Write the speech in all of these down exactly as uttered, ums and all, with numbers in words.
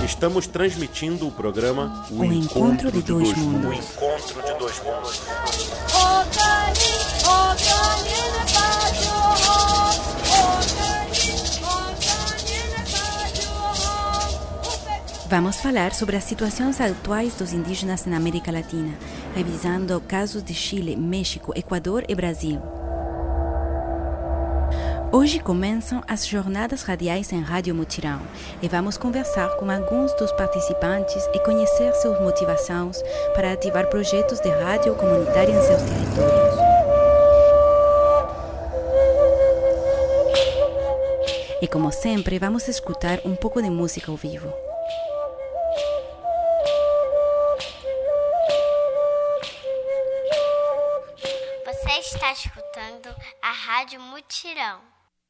Estamos transmitindo o programa O, o Encontro, Encontro de, de Dois, dois Mundos. O Encontro de Dois Mundos. Vamos falar sobre as situações atuais dos indígenas na América Latina, revisando casos de Chile, México, Equador e Brasil. Hoje começam as jornadas radiais em Rádio Mutirão e vamos conversar com alguns dos participantes e conhecer suas motivações para ativar projetos de rádio comunitária em seus territórios. E como sempre, vamos escutar um pouco de música ao vivo. Você está escutando a Rádio Mutirão.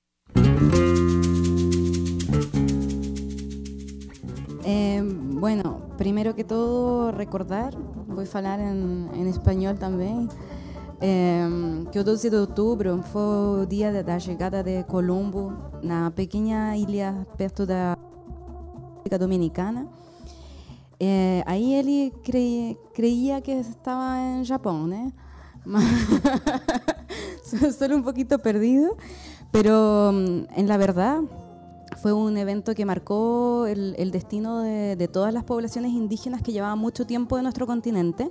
Eh, bueno, primero que todo recordar, voy a falar en, en español también, eh, que o doze de outubro foi o dia da chegada de Colombo na pequena ilha perto da República Dominicana. Eh, aí ele cre, creía que estava em Japão, né? Solo un poquito perdido, pero en la verdad fue un evento que marcó el, el destino de, de todas las poblaciones indígenas que llevaban mucho tiempo en nuestro continente,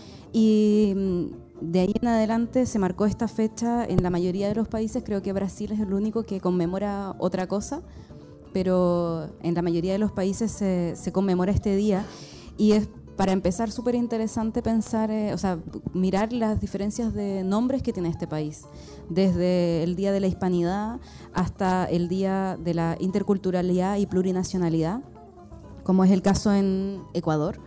y de ahí en adelante se marcó esta fecha en la mayoría de los países. Creo que Brasil es el único que conmemora otra cosa, pero en la mayoría de los países se, se conmemora este día, y es para empezar súper interesante pensar, eh, o sea, mirar las diferencias de nombres que tiene este país, desde el Día de la Hispanidad hasta el Día de la Interculturalidad y Plurinacionalidad, como es el caso en Ecuador.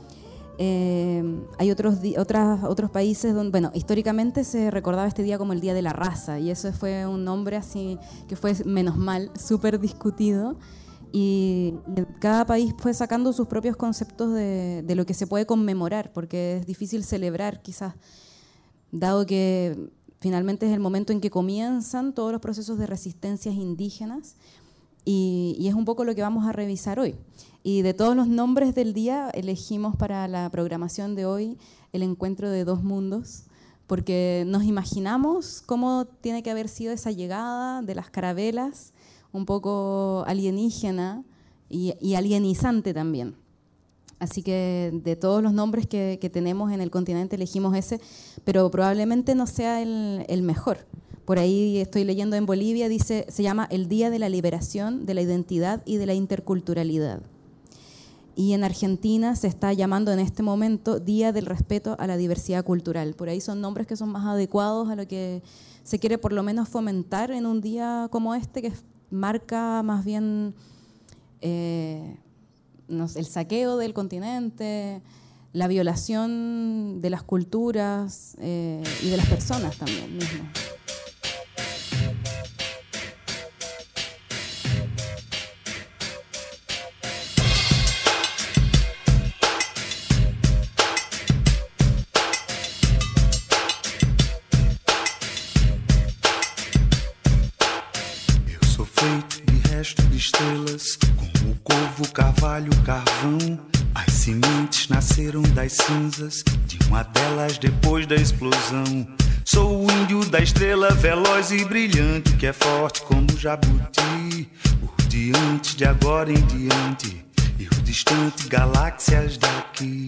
Eh, hay otros, otras, otros países donde, bueno, históricamente se recordaba este día como el Día de la Raza, y eso fue un nombre así que fue, menos mal, súper discutido. Y cada país fue sacando sus propios conceptos de, de lo que se puede conmemorar, porque es difícil celebrar quizás, dado que finalmente es el momento en que comienzan todos los procesos de resistencias indígenas, y, y es un poco lo que vamos a revisar hoy. Y de todos los nombres del día elegimos para la programación de hoy el Encuentro de Dos Mundos, porque nos imaginamos cómo tiene que haber sido esa llegada de las carabelas, un poco alienígena y, y alienizante también. Así que de todos los nombres que, que tenemos en el continente elegimos ese, pero probablemente no sea el, el mejor. Por ahí estoy leyendo en Bolivia, dice, se llama el Día de la Liberación de la Identidad y de la Interculturalidad. Y en Argentina se está llamando en este momento Día del Respeto a la Diversidad Cultural. Por ahí son nombres que son más adecuados a lo que se quiere por lo menos fomentar en un día como este, que es marca más bien eh, no sé, el saqueo del continente, la violación de las culturas eh, y de las personas también mismo. Estrelas, como o corvo, o carvalho, o carvão. As sementes nasceram das cinzas de uma delas depois da explosão. Sou o índio da estrela, veloz e brilhante, que é forte como o jabuti. O diante de agora em diante, e o distante, galáxias daqui.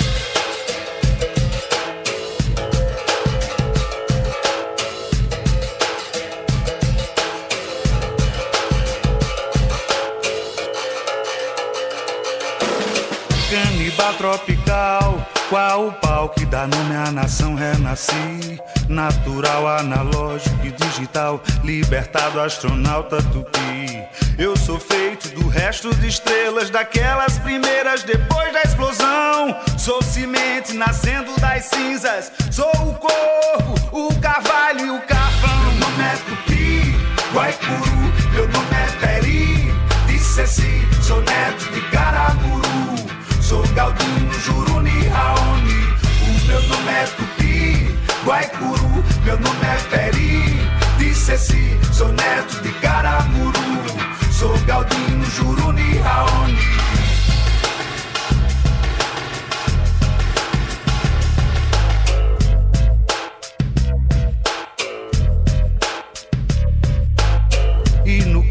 Canibal tropical, qual o pau que dá nome à nação, renasci. Natural, analógico e digital, libertado, astronauta tupi. Eu sou feito do resto de estrelas, daquelas primeiras depois da explosão. Sou semente nascendo das cinzas, sou o corpo, o carvalho e o carvão. Meu nome é Tupi, Guaicuru, meu nome é Peri, de Ceci, sou neto de Caraburu. Sou Galdino, Juruni, Raoni. O meu nome é Tupi, Guaicuru. Meu nome é Peri, de Ceci. Sou neto de Caramuru. Sou Galdino, Juruni, Raoni.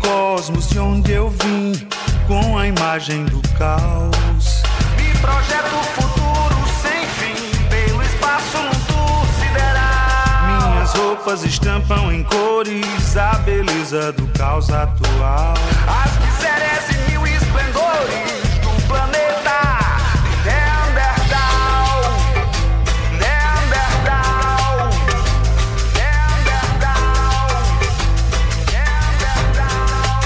cosmos de onde eu vim, com a imagem do caos. Me projeto o futuro sem fim, pelo espaço num tour sideral. Minhas roupas estampam em cores a beleza do caos atual. As misérias e mil esplendores do planeta Neandertal. Neandertal. Neandertal. Neandertal.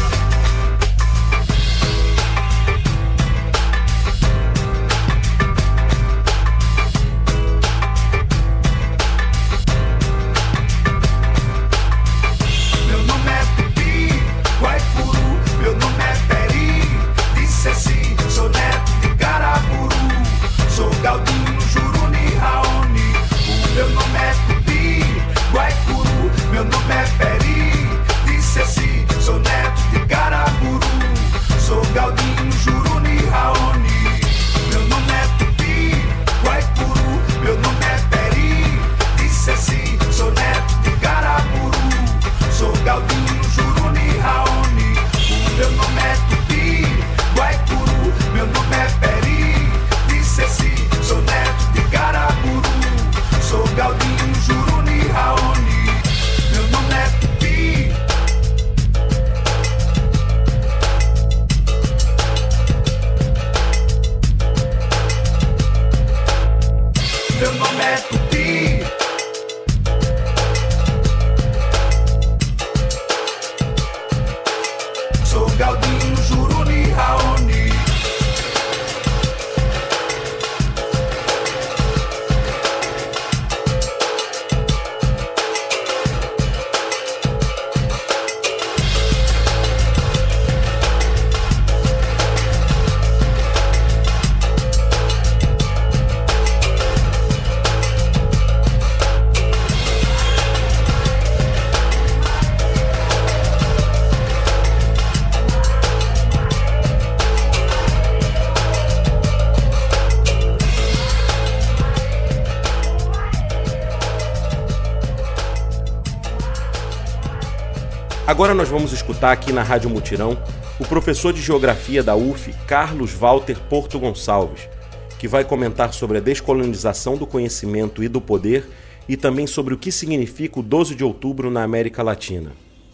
Meu nome é Tupi, Guaipuru, meu nome é Peri, de Ceci, sou neto de Caraburu, sou Galdino, Juruni, Raoni. O meu nome é Tupi, Guaipuru, meu nome é Peri, de Ceci, sou neto de Caraburu, sou Galdino, Juruni, Raoni. Meu nome é Tupi, Guaipuru, meu nome é Peri, de Ceci, sou neto de Caraburu, sou Galdino, Juruni, Raoni. O meu nome é Tupi, Guaipuru, meu nome é Peri, de Ceci, sou neto de Caraburu, sou Galdino, Juruni, Raoni. Meu nome é Tupi. Meu nome é Tupi. Sou Galdino, Juruni, Raoni. Agora nós vamos escutar aqui na Rádio Mutirão o professor de Geografia da U F, Carlos Walter Porto Gonçalves, que vai comentar sobre a descolonização do conhecimento e do poder e também sobre o que significa o doze de outubro na América Latina.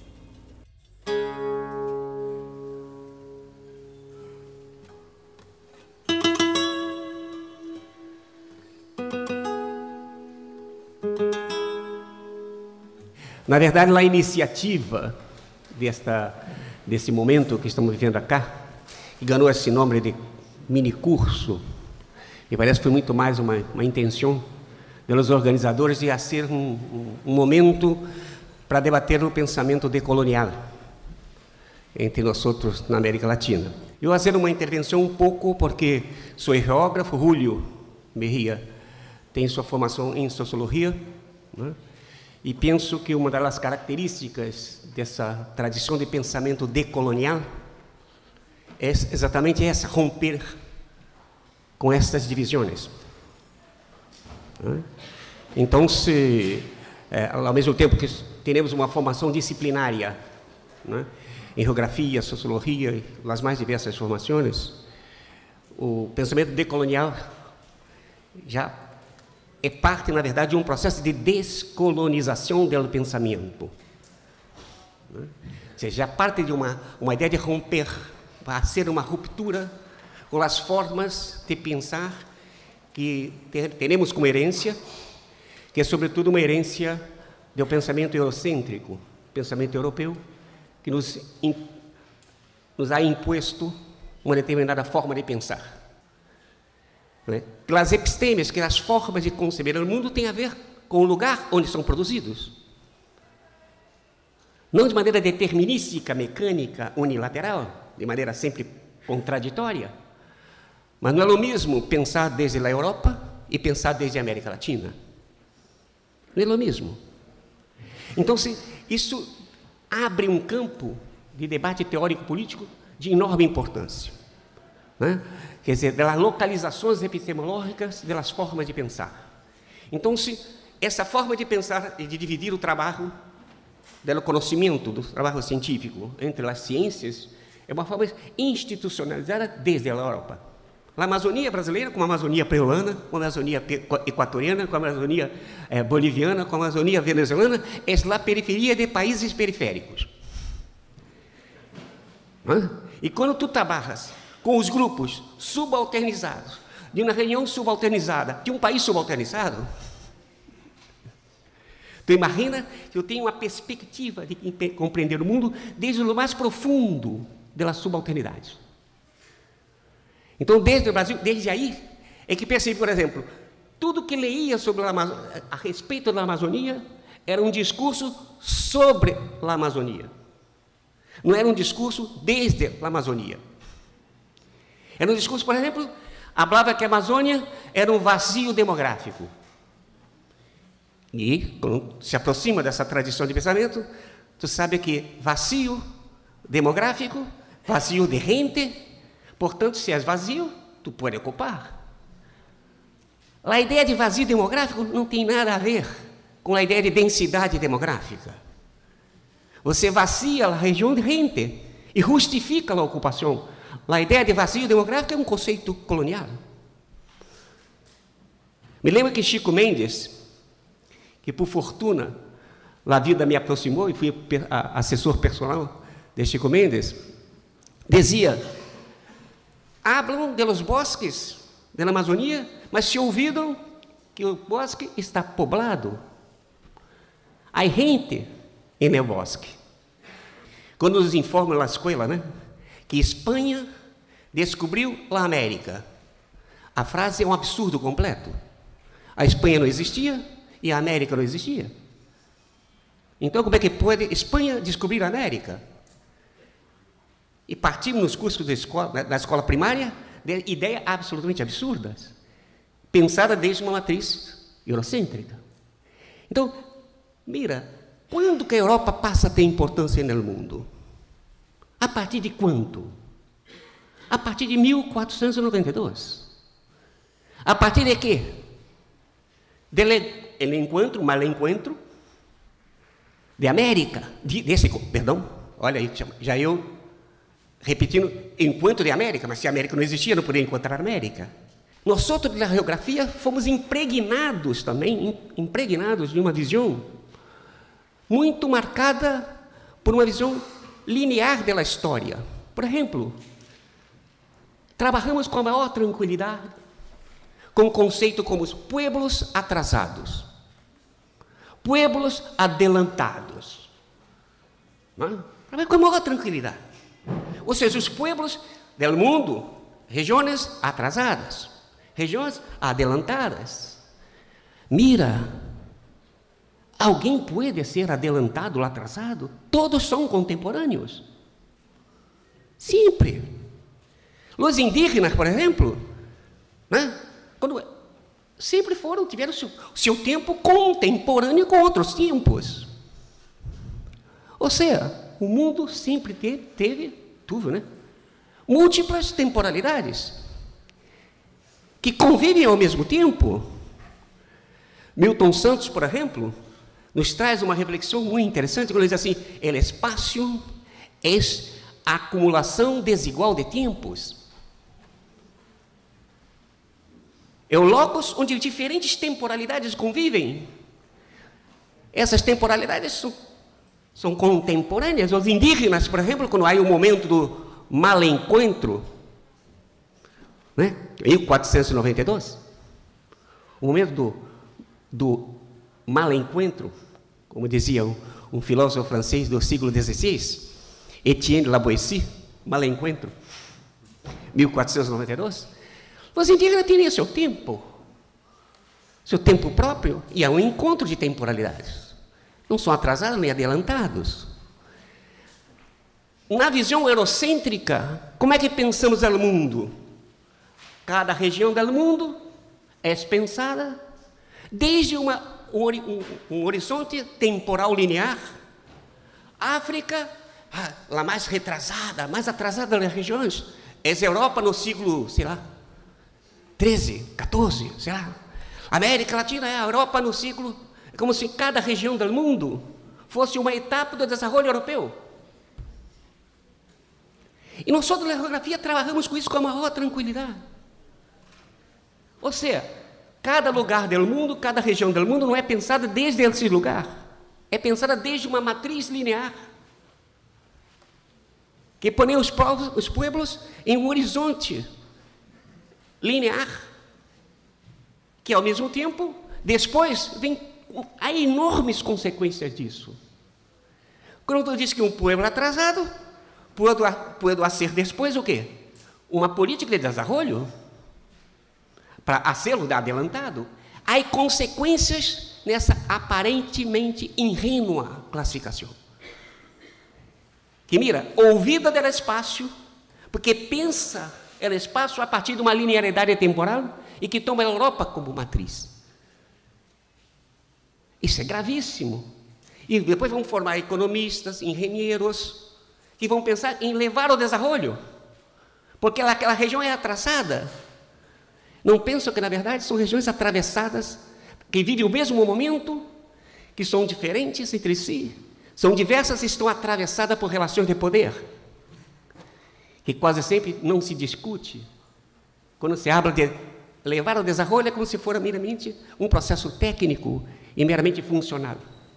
Na verdade, a iniciativa desta, desse momento que estamos vivendo acá, que ganhou esse nome de mini-curso, me parece que foi muito mais uma, uma intenção dos organizadores de fazer um, um, um momento para debater o pensamento decolonial entre nós outros na América Latina. Eu vou fazer uma intervenção um pouco porque sou geógrafo, Julio Mejia tem sua formação em sociologia, né? E penso que uma das características dessa tradição de pensamento decolonial é exatamente essa, romper com essas divisões. Então, se, é, ao mesmo tempo que temos uma formação disciplinária, né, em geografia, sociologia e as mais diversas formações, o pensamento decolonial já é parte, na verdade, de um processo de descolonização do pensamento. Ou seja, parte de uma, uma ideia de romper, para ser uma ruptura com as formas de pensar que temos como herência, que é, sobretudo, uma herência do pensamento eurocêntrico, pensamento europeu, que nos, in, nos ha imposto uma determinada forma de pensar. Né? Pelas epistemes, que as formas de conceber o mundo têm a ver com o lugar onde são produzidos. Não de maneira determinística, mecânica, unilateral, de maneira sempre contraditória, mas não é o mesmo pensar desde a Europa e pensar desde a América Latina. Não é o mesmo. Então, se isso abre um campo de debate teórico-político de enorme importância, né? Quer dizer, das localizações epistemológicas das formas de pensar. Então, se essa forma de pensar e de dividir o trabalho do conhecimento, do trabalho científico entre as ciências, é uma forma institucionalizada desde a Europa. A Amazônia brasileira, com a Amazônia peruana, com a Amazônia equatoriana, com a Amazônia eh, boliviana, com a Amazônia venezuelana, é a periferia de países periféricos. Hã? E quando tu trabalhas com os grupos subalternizados, de uma região subalternizada, de um país subalternizado, tu imagina que eu tenho uma perspectiva de compreender o mundo desde o mais profundo da subalternidade. Então, desde o Brasil, desde aí, é que percebi, por exemplo, tudo que leia sobre a, a respeito da Amazônia era um discurso sobre a Amazônia. Não era um discurso desde a Amazônia. Era um discurso, por exemplo, falava que a Amazônia era um vazio demográfico. E, quando se aproxima dessa tradição de pensamento, tu sabe que vazio demográfico, vazio de gente, portanto, se és vazio, tu pode ocupar. A ideia de vazio demográfico não tem nada a ver com a ideia de densidade demográfica. Você vacia a região de gente e justifica a ocupação. A ideia de vazio demográfico é um conceito colonial. Me lembro que Chico Mendes, que por fortuna a vida me aproximou e fui assessor personal de Chico Mendes, dizia: hablam de los bosques da Amazônia, mas se olvidam que o bosque está poblado. Há gente no bosque. Quando nos informam na escola, né, que Espanha descobriu a América, a frase é um absurdo completo. A Espanha não existia e a América não existia. Então, como é que pode Espanha descobrir a América? E partimos nos cursos da escola, da escola primária de ideias absolutamente absurdas, pensadas desde uma matriz eurocêntrica. Então, mira, quando que a Europa passa a ter importância no mundo? A partir de quando? A partir de mil quatrocentos e noventa e dois. A partir de quê? Dele, el encontro, mal encontro, de América, de, desse, perdão, olha aí, já eu repetindo, encontro de América, mas se a América não existia, não podia encontrar a América. Nós outros da geografia fomos impregnados também, impregnados de uma visão muito marcada por uma visão linear da história. Por exemplo, trabalhamos com a maior tranquilidade com conceito como os pueblos atrasados, pueblos adelantados, não? Com a maior tranquilidade. Ou seja, os pueblos do mundo, regiões atrasadas, regiões adelantadas. Mira, alguém pode ser adelantado ou atrasado? Todos são contemporâneos. Sempre. Os indígenas, por exemplo, né? Quando sempre foram, tiveram seu, seu tempo contemporâneo com outros tempos. Ou seja, o mundo sempre teve, teve tudo, né? Múltiplas temporalidades que convivem ao mesmo tempo. Milton Santos, por exemplo, nos traz uma reflexão muito interessante quando ele diz assim: el espaço é a acumulação desigual de tempos. É o locus onde diferentes temporalidades convivem. Essas temporalidades são, são contemporâneas. Os indígenas, por exemplo, quando há o momento do mal encontro, né? mil quatrocentos e noventa e dois, o momento do, do mal encontro, como dizia um, um filósofo francês do século dezesseis, Etienne Laboissy, mal encontro, mil quatrocentos e noventa e dois, os indígenas tinham seu tempo, seu tempo próprio, e há um encontro de temporalidades. Não são atrasados nem adelantados. Na visão eurocêntrica, como é que pensamos no mundo? Cada região do mundo é pensada desde uma, um, um, um horizonte temporal linear. África, a, a mais retrasada, a mais atrasada das regiões, é a Europa no século, sei lá, treze, quatorze, sei lá. América Latina é a Europa no século, é como se cada região do mundo fosse uma etapa do desenvolvimento europeu. E nós, da geografia, trabalhamos com isso com a maior tranquilidade. Ou seja, cada lugar do mundo, cada região do mundo não é pensada desde esse lugar, é pensada desde uma matriz linear, que põe os povos, os pueblos em um horizonte linear, que ao mesmo tempo, depois, vem, há enormes consequências disso. Quando eu disse que um pueblo atrasado, pode, pode ser depois o quê? Uma política de desenvolvimento, para hacerlo adelantado. Há consequências nessa aparentemente ingênua classificação. Que mira, ouvida do espaço, porque pensa o espaço a partir de uma linearidade temporal e que toma a Europa como matriz. Isso é gravíssimo. E depois vão formar economistas, engenheiros, que vão pensar em levar o desenvolvimento, porque aquela região é atrasada. Não pensam que, na verdade, são regiões atravessadas, que vivem o mesmo momento, que são diferentes entre si, são diversas e estão atravessadas por relações de poder, que quase sempre não se discute. Quando se habla de levar o desenvolvimento, é como se fosse meramente um processo técnico e meramente funcional.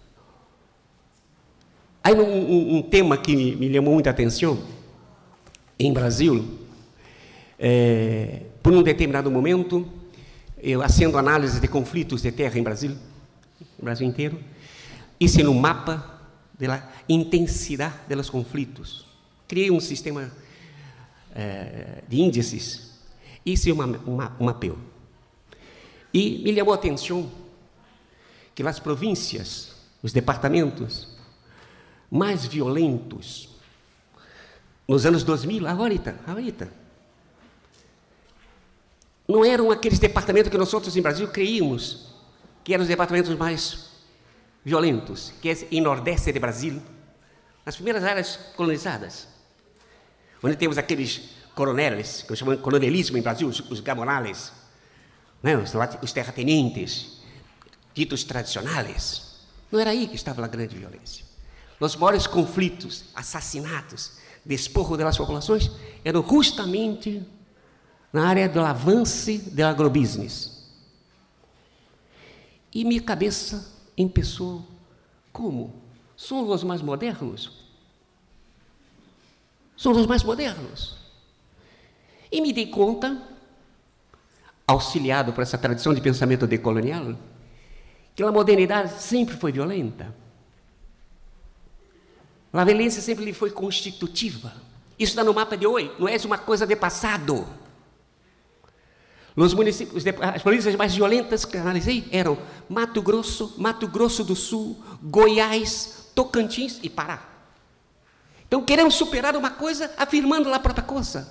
Há um, um, um tema que me, me chamou muita atenção, em Brasil, é, por um determinado momento, eu fazendo análise de conflitos de terra em Brasil, no Brasil inteiro, hice um mapa da intensidade dos conflitos. Criei um sistema é, de índices, hice uma, uma, um mapeio. E me chamou a atenção que as províncias, os departamentos mais violentos, nos anos dois mil, ahorita, ahorita, não eram aqueles departamentos que nós outros em Brasil creíamos que eram os departamentos mais violentos, que é em Nordeste de Brasil, nas primeiras áreas colonizadas, onde temos aqueles coroneles, que chamam de coronelismo em Brasil, os, os gamonales, né, os, os terratenientes, títulos tradicionais. Não era aí que estava a grande violência. Os maiores conflitos, assassinatos, despojo das populações, eram justamente na área do avanço do agrobusiness. E minha cabeça empezou, como? São os mais modernos? São os mais modernos. E me dei conta, auxiliado por essa tradição de pensamento decolonial, que a modernidade sempre foi violenta. A violência sempre foi constitutiva. Isso está no mapa de hoje, não é uma coisa de passado. Os municípios, as províncias mais violentas que analisei eram Mato Grosso, Mato Grosso do Sul, Goiás, Tocantins e Pará. Então queremos superar uma coisa afirmando a própria coisa.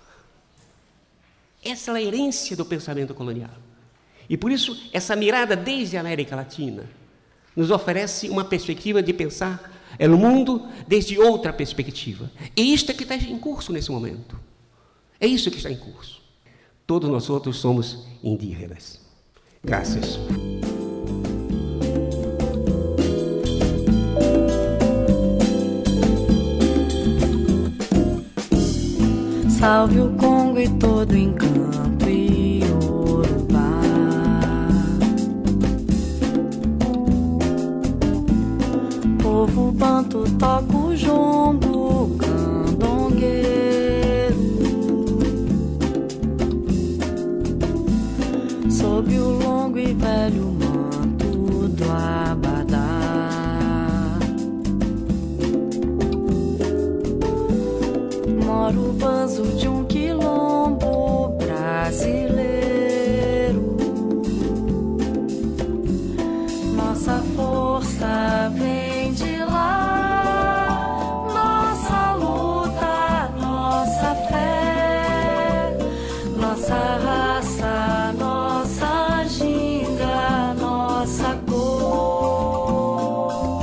Essa é a herência do pensamento colonial. E por isso, essa mirada desde a América Latina nos oferece uma perspectiva de pensar o mundo desde outra perspectiva. E isto é que está em curso nesse momento. É isso que está em curso. Todos nós outros somos indígenas. Graças. Salve o Congo e todo o encanto e Urubá. Povo banto toca o jongo, candongueiro. Sob o longo e velho manto do Abadá, mora o banzo de um quilombo brasileiro. Nossa força vem de lá, nossa luta, nossa fé, nossa raça, nossa ginga, nossa cor.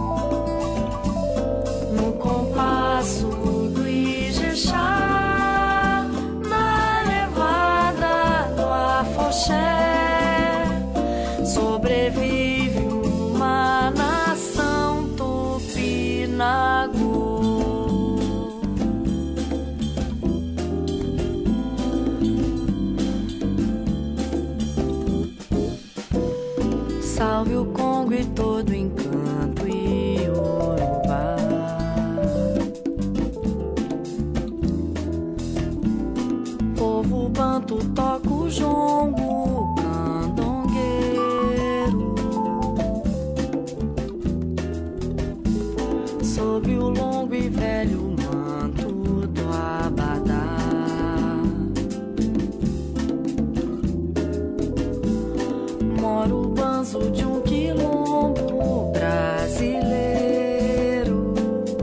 No compasso do Ijexá, na levada e todo encanto iorubá. Povo banto toca o jongo candongueiro sob o longo e velho manto do abadá. Mora o banzo de um quilombo brasileiro.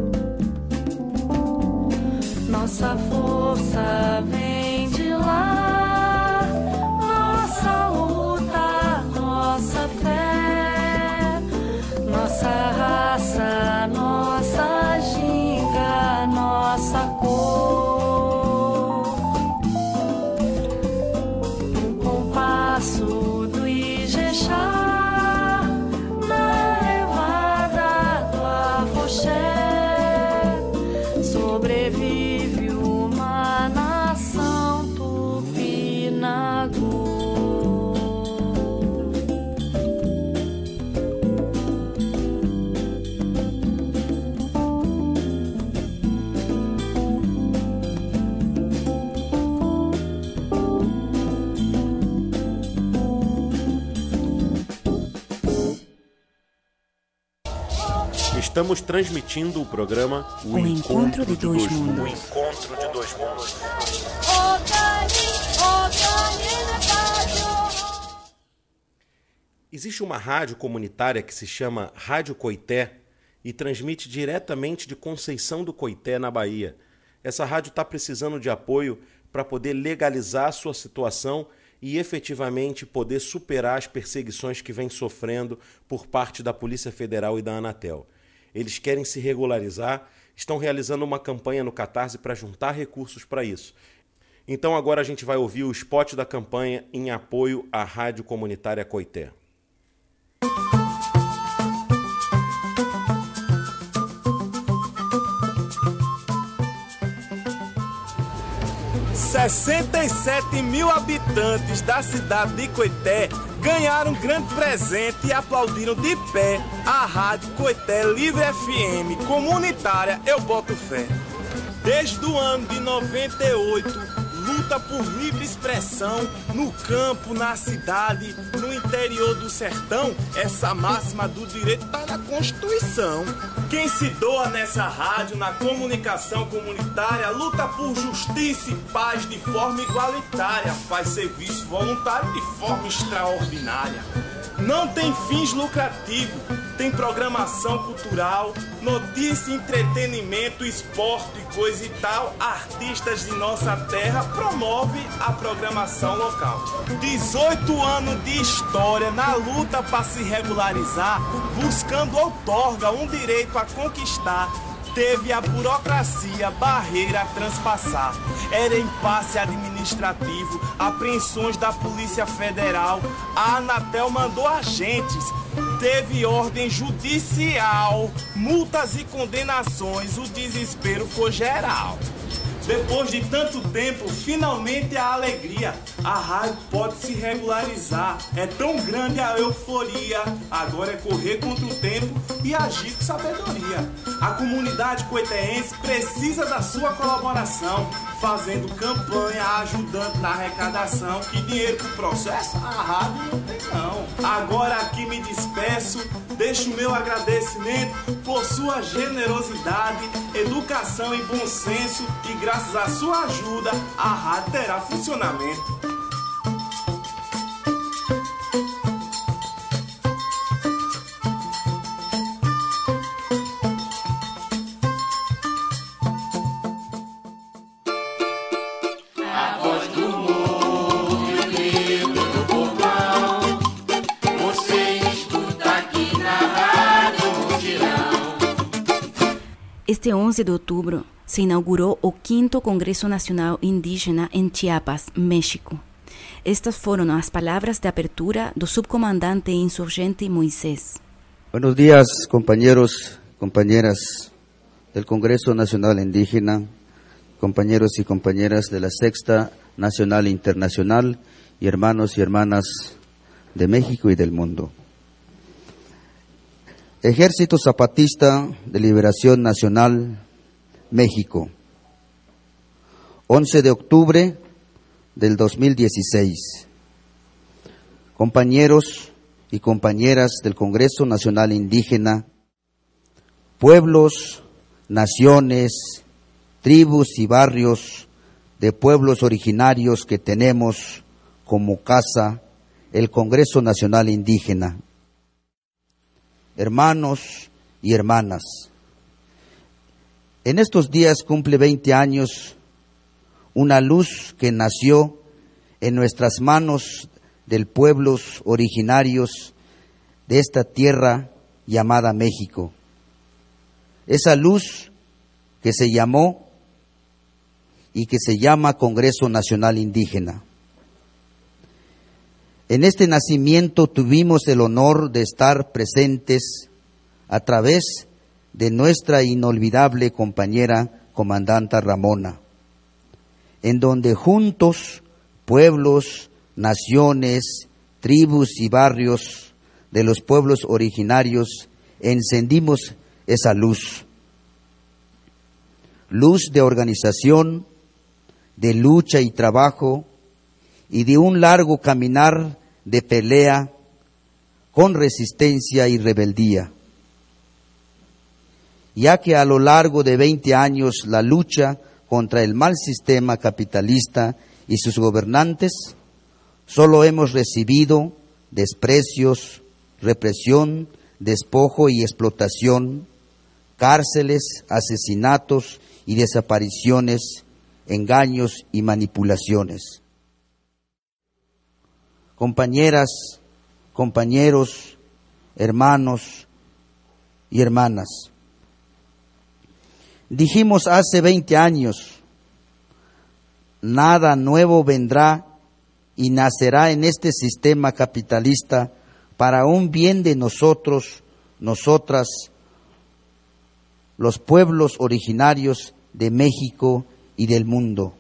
Nossa força vem de lá, nossa luta, nossa fé, nossa raça, nossa ginga, nossa cor. Um compasso do Ijexá, na levada do afoxé, sobrevive uma nação tupinagô. Estamos transmitindo o programa O, O Encontro de Dois Mundos. Mundos. O Encontro de Dois Mundos. Existe uma rádio comunitária que se chama Rádio Coité e transmite diretamente de Conceição do Coité, na Bahia. Essa rádio está precisando de apoio para poder legalizar a sua situação e efetivamente poder superar as perseguições que vem sofrendo por parte da Polícia Federal e da Anatel. Eles querem se regularizar, estão realizando uma campanha no Catarse para juntar recursos para isso. Então agora a gente vai ouvir o spot da campanha em apoio à Rádio Comunitária Coité. sessenta e sete mil habitantes da cidade de Coité ganharam um grande presente e aplaudiram de pé a Rádio Coité Livre F M comunitária Eu Boto Fé. Desde o ano de noventa e oito, luta por livre expressão no campo, na cidade, no interior do sertão. Essa máxima do direito está na Constituição. Quem se doa nessa rádio, na comunicação comunitária, luta por justiça e paz de forma igualitária, faz serviço voluntário de forma extraordinária. Não tem fins lucrativos, tem programação cultural, notícia, entretenimento, esporte, coisa e tal. Artistas de nossa terra promove a programação local. dezoito anos de história na luta para se regularizar, buscando outorga um direito a conquistar. Teve a burocracia, barreira a transpassar. Era impasse administrativo, apreensões da Polícia Federal. A Anatel mandou agentes. Teve ordem judicial, multas e condenações. O desespero foi geral. Depois de tanto tempo, finalmente a alegria. A rádio pode se regularizar. É tão grande a euforia. Agora é correr contra o tempo e agir com sabedoria. A comunidade coetéense precisa da sua colaboração, fazendo campanha, ajudando na arrecadação. Que dinheiro pro processo a rádio não tem não. Agora aqui me despeço, deixo o meu agradecimento por sua generosidade, educação e bom senso, e graças à sua ajuda a rádio terá funcionamento. Este once de outubro se inaugurou o quinto Congresso Nacional Indígena em Chiapas, México. Estas foram as palavras de apertura do subcomandante insurgente Moisés. Buenos días, compañeros, compañeras del Congreso Nacional Indígena, compañeros y compañeras de la Sexta Nacional Internacional y hermanos y hermanas de México y del mundo. Ejército Zapatista de Liberación Nacional, México, once de octubre del dos mil dieciséis. Compañeros y compañeras del Congreso Nacional Indígena, pueblos, naciones, tribus y barrios de pueblos originarios que tenemos como casa el Congreso Nacional Indígena. Hermanos y hermanas, en estos días cumple veinte años una luz que nació en nuestras manos de pueblos originarios de esta tierra llamada México. Esa luz que se llamó y que se llama Congreso Nacional Indígena. En este nacimiento tuvimos el honor de estar presentes a través de nuestra inolvidable compañera comandanta Ramona, en donde juntos, pueblos, naciones, tribus y barrios de los pueblos originarios, encendimos esa luz. Luz de organización, de lucha y trabajo, y de un largo caminar de pelea con resistencia y rebeldía. Ya que a lo largo de veinte años la lucha contra el mal sistema capitalista y sus gobernantes, solo hemos recibido desprecios, represión, despojo y explotación, cárceles, asesinatos y desapariciones, engaños y manipulaciones. Compañeras, compañeros, hermanos y hermanas, dijimos hace veinte años, nada nuevo vendrá y nacerá en este sistema capitalista para un bien de nosotros, nosotras, los pueblos originarios de México y del mundo.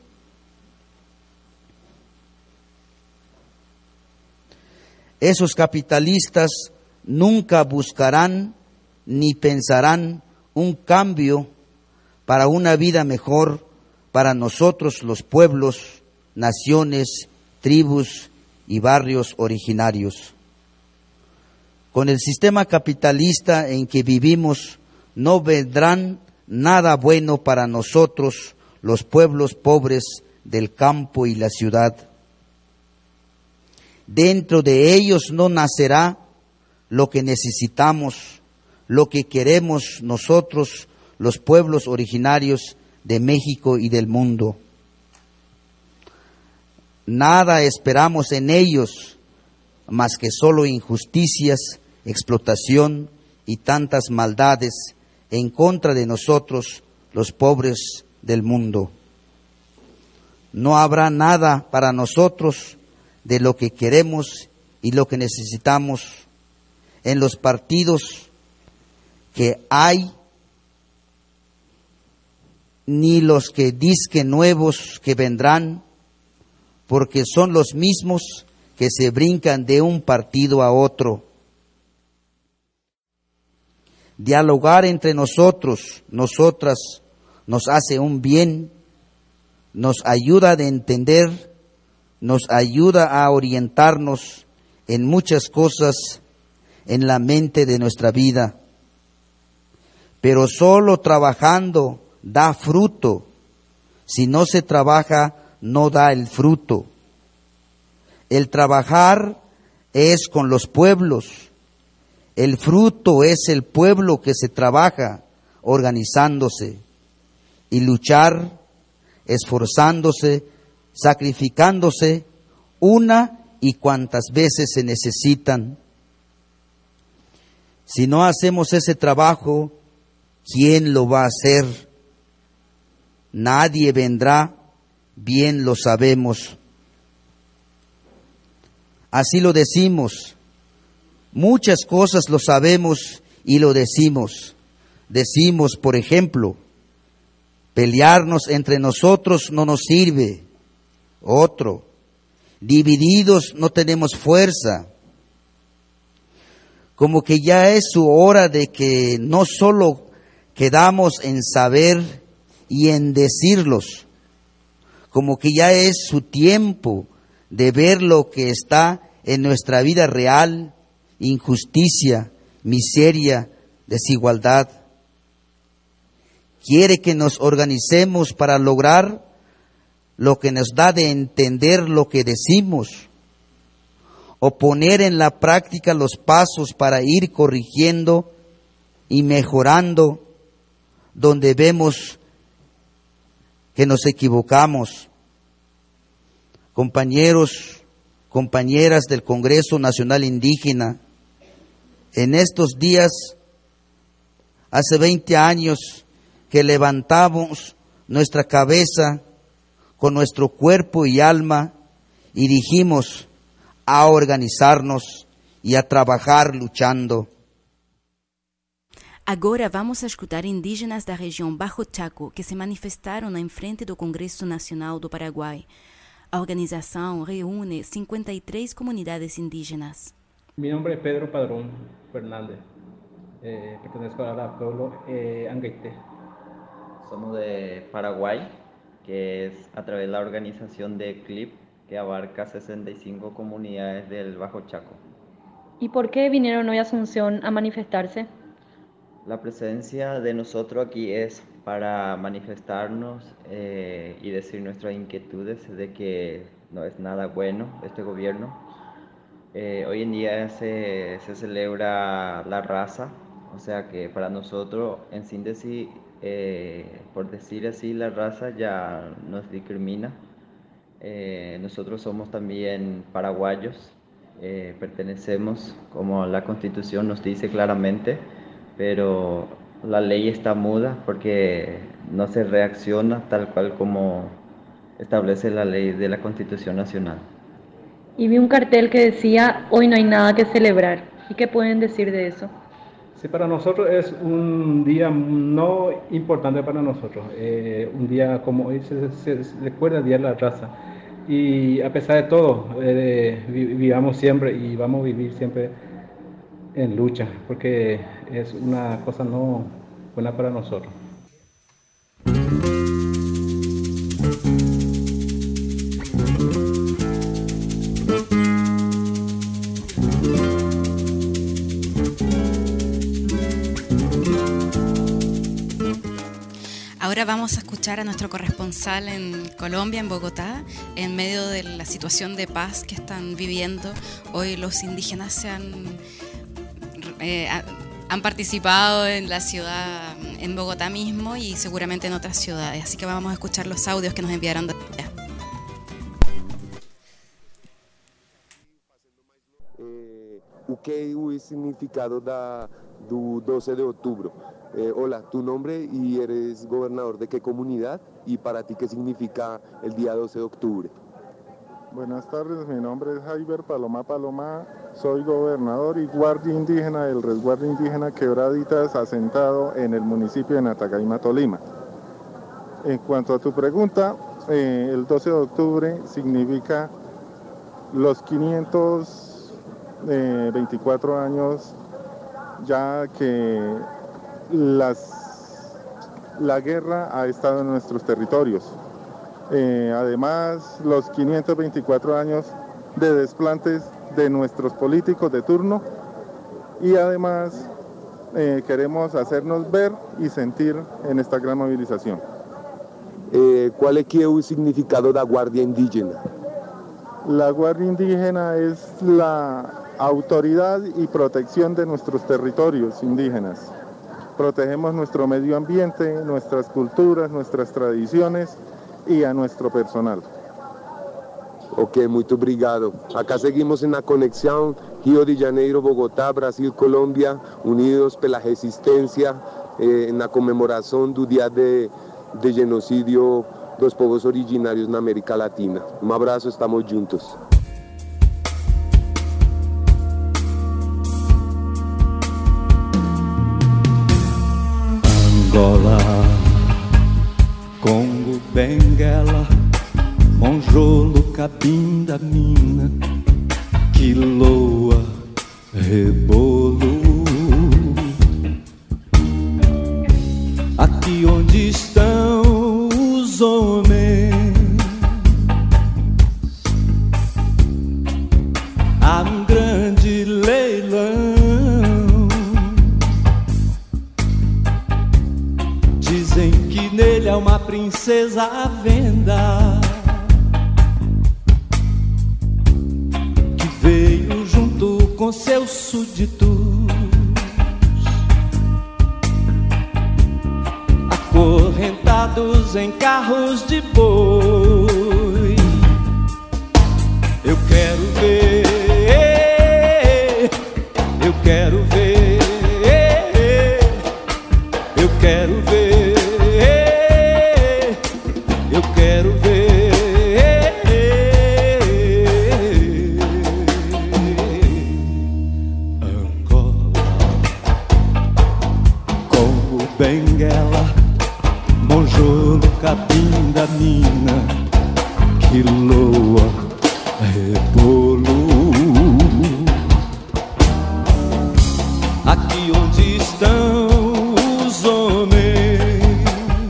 Esos capitalistas nunca buscarán ni pensarán un cambio para una vida mejor para nosotros los pueblos, naciones, tribus y barrios originarios. Con el sistema capitalista en que vivimos no vendrán nada bueno para nosotros los pueblos pobres del campo y la ciudad. Dentro de ellos no nacerá lo que necesitamos, lo que queremos nosotros, los pueblos originarios de México y del mundo. Nada esperamos en ellos más que solo injusticias, explotación y tantas maldades en contra de nosotros, los pobres del mundo. No habrá nada para nosotros de lo que queremos y lo que necesitamos en los partidos que hay, ni los que dizquen nuevos que vendrán, porque son los mismos que se brincan de un partido a otro. Dialogar entre nosotros, nosotras, nos hace un bien, nos ayuda a entender, nos ayuda a orientarnos en muchas cosas en la mente de nuestra vida. Pero solo trabajando da fruto. Si no se trabaja, no da el fruto. El trabajar es con los pueblos. El fruto es el pueblo que se trabaja organizándose. Y luchar, esforzándose, sacrificándose una y cuantas veces se necesitan. Si no hacemos ese trabajo, ¿quién lo va a hacer? Nadie vendrá, bien lo sabemos. Así lo decimos. Muchas cosas lo sabemos y lo decimos. Decimos, por ejemplo, pelearnos entre nosotros no nos sirve. Otro, divididos no tenemos fuerza. como que ya es su hora de que no solo quedamos en saber y en decirlos, como que ya es su tiempo de ver lo que está en nuestra vida real: injusticia, miseria, desigualdad. Quiere que nos organicemos para lograr lo que nos da de entender lo que decimos, o poner en la práctica los pasos para ir corrigiendo y mejorando donde vemos que nos equivocamos. Compañeros, compañeras del Congreso Nacional Indígena, en estos días, hace veinte años que levantamos nuestra cabeza con nuestro cuerpo y alma y dijimos a organizarnos y a trabajar luchando. Agora vamos a escutar indígenas da região Bajo Chaco que se manifestaram em frente do Congresso Nacional do Paraguai. A organização reúne cincuenta y tres comunidades indígenas. Mi nombre es Pedro Padrón Fernández. Eh, pertenezco al pueblo eh, Anguaité. Somos de Paraguay, que es a través de la organización de C L I P, que abarca sesenta y cinco comunidades del Bajo Chaco. ¿Y por qué vinieron hoy a Asunción a manifestarse? La presencia de nosotros aquí es para manifestarnos eh, y decir nuestras inquietudes de que no es nada bueno este gobierno. Eh, hoy en día se, se celebra la raza, o sea que para nosotros, en síntesis, eh, por decir así, la raza ya nos discrimina. Eh, nosotros somos también paraguayos, eh, pertenecemos, como la Constitución nos dice claramente, pero la ley está muda porque no se reacciona tal cual como establece la ley de la Constitución Nacional. Y vi un cartel que decía, hoy no hay nada que celebrar. ¿Y qué pueden decir de eso? Sí, para nosotros es un día no importante para nosotros. Eh, un día como hoy se, se, se recuerda el Día de la Raza. Y a pesar de todo, eh, vivamos siempre y vamos a vivir siempre en lucha, porque es una cosa no buena para nosotros. Ahora vamos a escuchar a nuestro corresponsal en Colombia, en Bogotá, en medio de la situación de paz que están viviendo. Hoy los indígenas se han, eh, han participado en la ciudad, en Bogotá mismo y seguramente en otras ciudades. Así que vamos a escuchar los audios que nos enviaron de allá. Eh, o que é o significado da, do doce de outubro? Eh, hola, tu nombre y eres gobernador de qué comunidad y para ti qué significa el día doce de octubre. Buenas tardes, mi nombre es Jaiber Paloma Paloma, soy gobernador y guardia indígena del resguardo indígena Quebraditas, asentado en el municipio de Natagaima, Tolima. En cuanto a tu pregunta, eh, el doce de octubre significa los quinientos veinticuatro años ya que Las, la guerra ha estado en nuestros territorios. Eh, además, los quinientos veinticuatro años de desplantes de nuestros políticos de turno y además eh, queremos hacernos ver y sentir en esta gran movilización. Eh, ¿Cuál es el significado de la Guardia Indígena? La Guardia Indígena es la autoridad y protección de nuestros territorios indígenas. Protegemos nuestro medio ambiente, nuestras culturas, nuestras tradiciones y a nuestro personal. Ok, muito obrigado. Acá seguimos en la conexión Río de Janeiro, Bogotá, Brasil, Colombia, unidos por la resistencia eh, en la conmemoración del Día de, de Genocidio de los Pueblos Originarios en América Latina. Un abrazo, estamos juntos. Angola, Congo, Benguela, Monjolo, Cabinda, Mina, Quiloa, rebolo. Aqui onde estão os homens, há um grande leilão. Dizem que nele há uma princesa à venda, que veio junto com seus súditos, acorrentados em carros de boi. Eu quero ver, eu quero ver, eu quero ver, eu quero ver. Angola, Congo, Benguela, Monjolo, Cabinda, Mina, Quiloa, rebolo. Aqui onde estão os homens,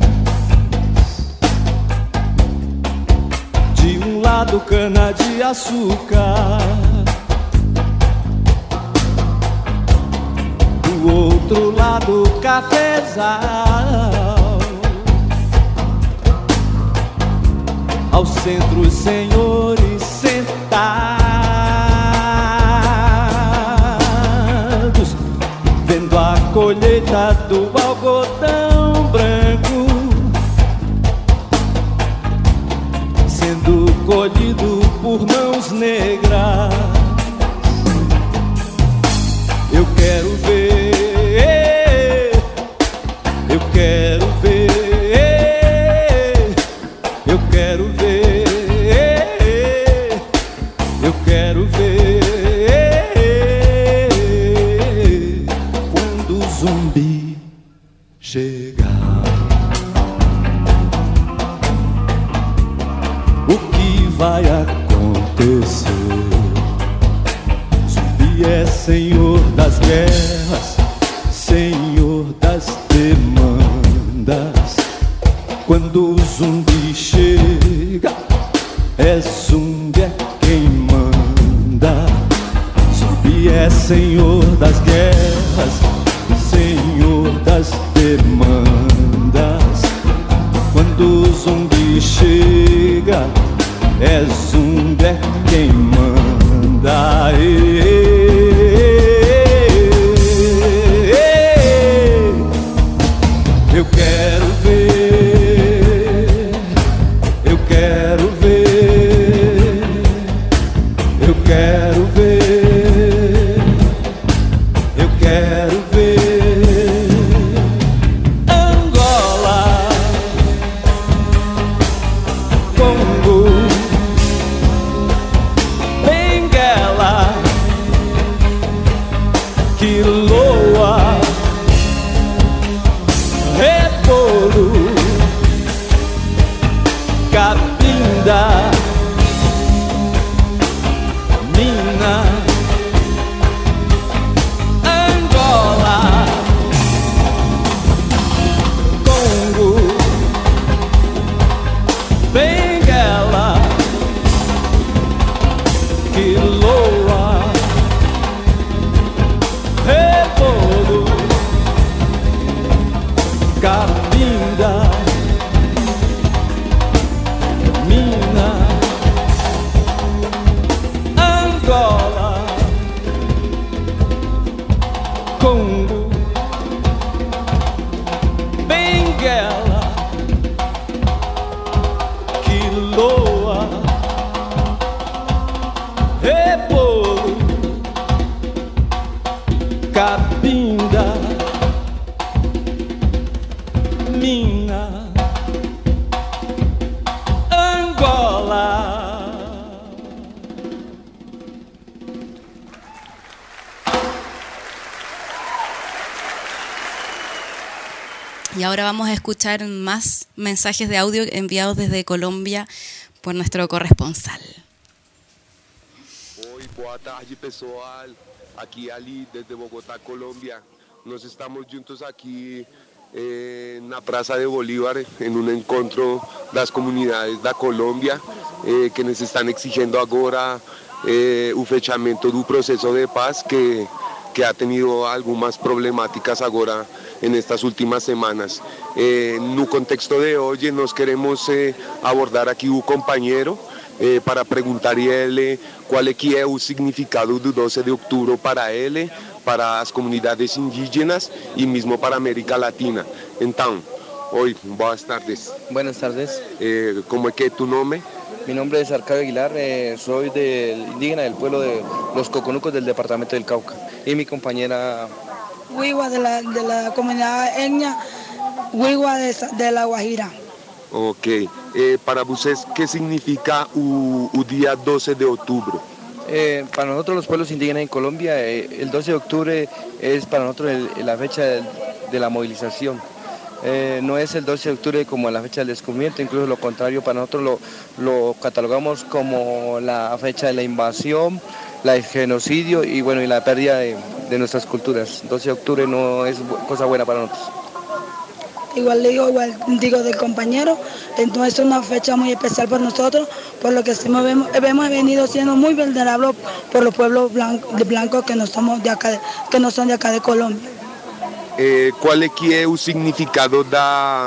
de um lado cana de açúcar, do outro lado cafezal, ao centro os senhores sentados, vendo a colheita do algodão branco sendo colhido por mãos negras. Eu quero ver, eu quero ver, eu quero ver, eu quero ver quando o zumbi chegar. O que vai acontecer? Zumbi é senhor das guerras, senhor das demandas. Quando o zumbi chega, é zumbi é quem manda. Zumbi é senhor das guerras, senhor das demandas. Quando o zumbi chega, é zumbi é quem manda. Ei, ei, ei. Eu quero ver, eu quero ver, eu quero ver, eu quero ver Angola, Congo, Benguela, Quiloa, rebolo, Cabinda, Mina, Angola, Congo, Benguela, Quiloa, rebolo, Cabinda, Mina, Angola, Congo, Benguela, Quiloa, rebolo, Cabinda, Mina, Angola. Y ahora vamos a escuchar más mensajes de audio enviados desde Colombia por nuestro corresponsal. Oi, boa tarde, pessoal. Aquí Ali desde Bogotá, Colombia. Nos estamos juntos aquí eh, en la Praça de Bolívar, en un encuentro de las comunidades de Colombia eh, que nos están exigiendo ahora eh, el fechamento del proceso de paz que, que ha tenido algunas problemáticas ahora en estas últimas semanas. Eh, en el contexto de hoy nos queremos eh, abordar aquí un compañero eh, para preguntarle a él cuál es el significado del doce de octubre para él, para las comunidades indígenas y mismo para América Latina. Entonces, hoy, buenas tardes. Buenas tardes. Eh, ¿Cómo es que es tu nombre? Mi nombre es Arcadio Aguilar, eh, soy del indígena del pueblo de los Coconucos del departamento del Cauca. Y mi compañera... Huigua de la, de la comunidad etnia, Huigua de, de la Guajira. Ok. Eh, para ustedes, ¿qué significa el día doce de octubre? Eh, para nosotros los pueblos indígenas en Colombia, eh, el doce de octubre es para nosotros el, la fecha de, de la movilización. Eh, no es el doce de octubre como la fecha del descubrimiento, incluso lo contrario, para nosotros lo, lo catalogamos como la fecha de la invasión, la del genocidio y bueno y la pérdida de, de nuestras culturas. doce de octubre no es cosa buena para nosotros. Igual le digo, igual digo del compañero, entonces es una fecha muy especial para nosotros, por lo que hemos, hemos venido siendo muy vulnerables por los pueblos blancos blanco que no somos de acá, que no son de acá de Colombia. Eh, ¿Cuál es el significado de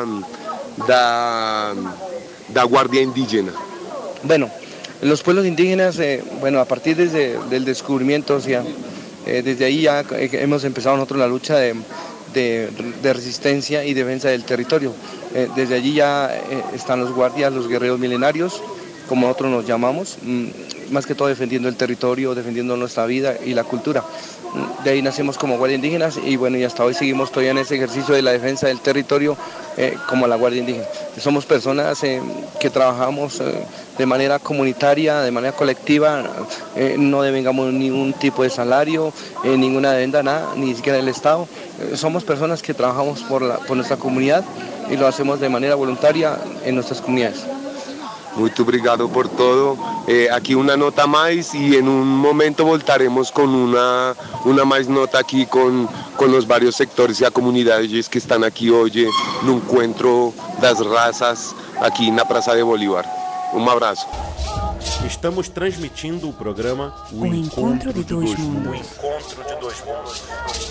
la Guardia Indígena? Bueno, los pueblos indígenas, eh, bueno, a partir desde, del descubrimiento, o sea, eh, desde ahí ya hemos empezado nosotros la lucha de, de, de resistencia y defensa del territorio. Eh, desde allí ya eh, están los guardias, los guerreros milenarios, como nosotros nos llamamos, mmm, más que todo defendiendo el territorio, defendiendo nuestra vida y la cultura. De ahí nacimos como Guardia Indígenas y bueno, y hasta hoy seguimos todavía en ese ejercicio de la defensa del territorio eh, como la Guardia Indígena. Somos personas eh, que trabajamos eh, de manera comunitaria, de manera colectiva, eh, no devengamos ningún tipo de salario, eh, ninguna adenda, nada, ni siquiera del Estado. Eh, somos personas que trabajamos por, la, por nuestra comunidad y lo hacemos de manera voluntaria en nuestras comunidades. Muy obrigado por todo. Eh, aquí una nota más y en un momento voltaremos con una, una más nota aquí con, con los varios sectores y comunidades que están aquí hoy en un encuentro de las razas aquí en la Praça de Bolívar. Un abrazo. Estamos transmitindo o programa O, o Encontro, Encontro de Dois, dois Mundos. O Encontro de Dois Mundos.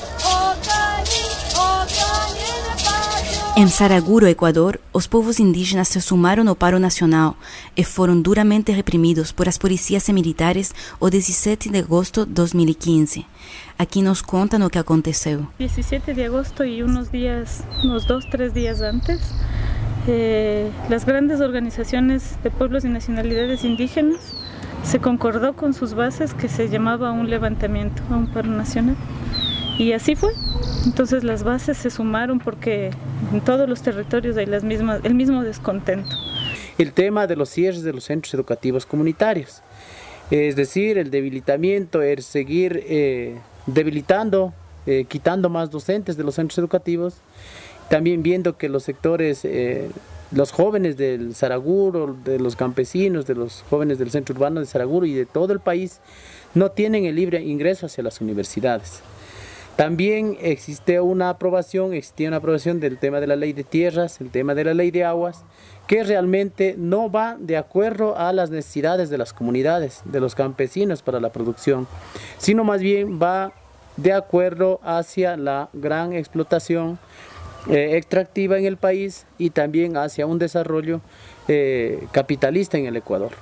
Em Saraguro, Equador, os povos indígenas se sumaram ao paro nacional e foram duramente reprimidos por as polícias militares o dezessete de agosto de dois mil e quinze. Aqui nos contam o que aconteceu. diecisiete de agosto y unos días, unos dos, tres días antes, eh, las grandes organizaciones de pueblos y nacionalidades indígenas se concordó con sus bases que se llamaba un levantamiento, a un paro nacional. Y así fue. Entonces las bases se sumaron porque en todos los territorios hay las mismas, el mismo descontento. El tema de los cierres de los centros educativos comunitarios, es decir, el debilitamiento, el seguir eh, debilitando, eh, quitando más docentes de los centros educativos, también viendo que los sectores, eh, los jóvenes del Saraguro, de los campesinos, de los jóvenes del centro urbano de Saraguro y de todo el país, no tienen el libre ingreso hacia las universidades. También existe una aprobación, existía una aprobación del tema de la ley de tierras, el tema de la ley de aguas, que realmente no va de acuerdo a las necesidades de las comunidades, de los campesinos para la producción, sino más bien va de acuerdo hacia la gran explotación eh, extractiva en el país y también hacia un desarrollo eh, capitalista en el Ecuador.